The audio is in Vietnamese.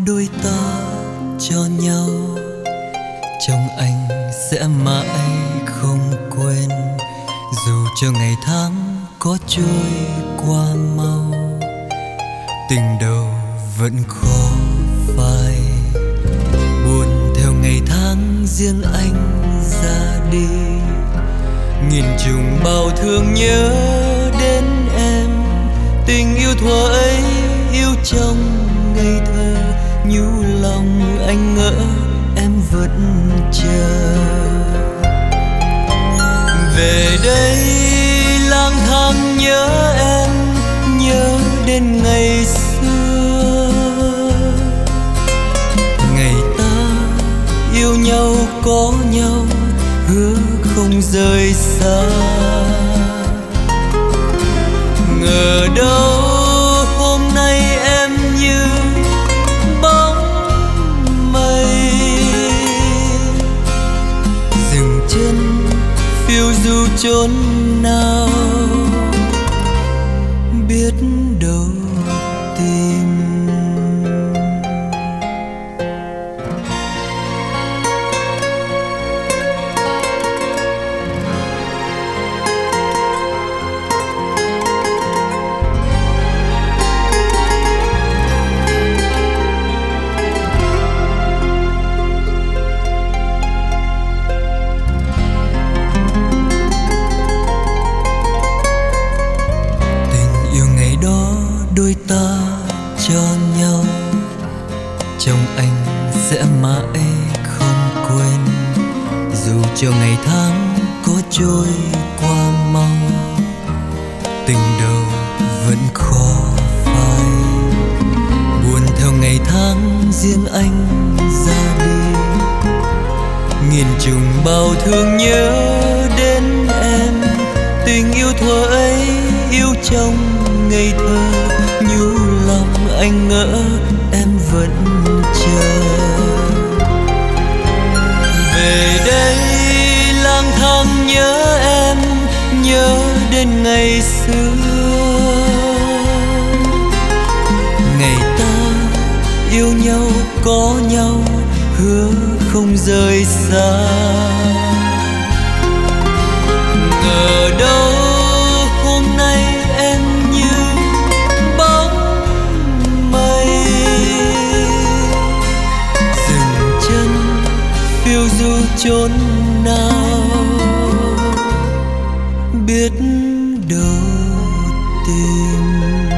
đôi ta cho nhau, trong anh sẽ mãi không quên. Dù cho ngày tháng có trôi qua mau, tình đầu vẫn khó phai. Buồn theo ngày tháng riêng anh ra đi, nghìn trùng bao thương nhớ đến em. Tình yêu thuở ấy yêu trong ngây thơ, nhu lòng anh ngỡ em vẫn chờ. Về đây lang thang nhớ em, nhớ đến ngày xưa, ngày ta yêu nhau có nhau, hứa không rời xa. Ngờ đâu hôm nay em như bóng mây, dừng chân phiêu du chốn nào, biết đâu tìm. Đôi ta cho nhau, trong anh sẽ mãi không quên. Dù cho ngày tháng có trôi qua mau, tình đầu vẫn khó phai. Buồn theo ngày tháng riêng anh ra đi, nghìn trùng bao thương nhớ đến em. Tình yêu thuở ấy yêu trong ngây thơ, nhu lòng anh ngỡ em vẫn chờ. Về đây lang thang nhớ em, nhớ đến ngày xưa, ngày ta yêu nhau có nhau, hứa không rời xa. Ngờ đâu hôm nay em như bóng mây, dừng chân phiêu du chốn nào, biết đâu tìm.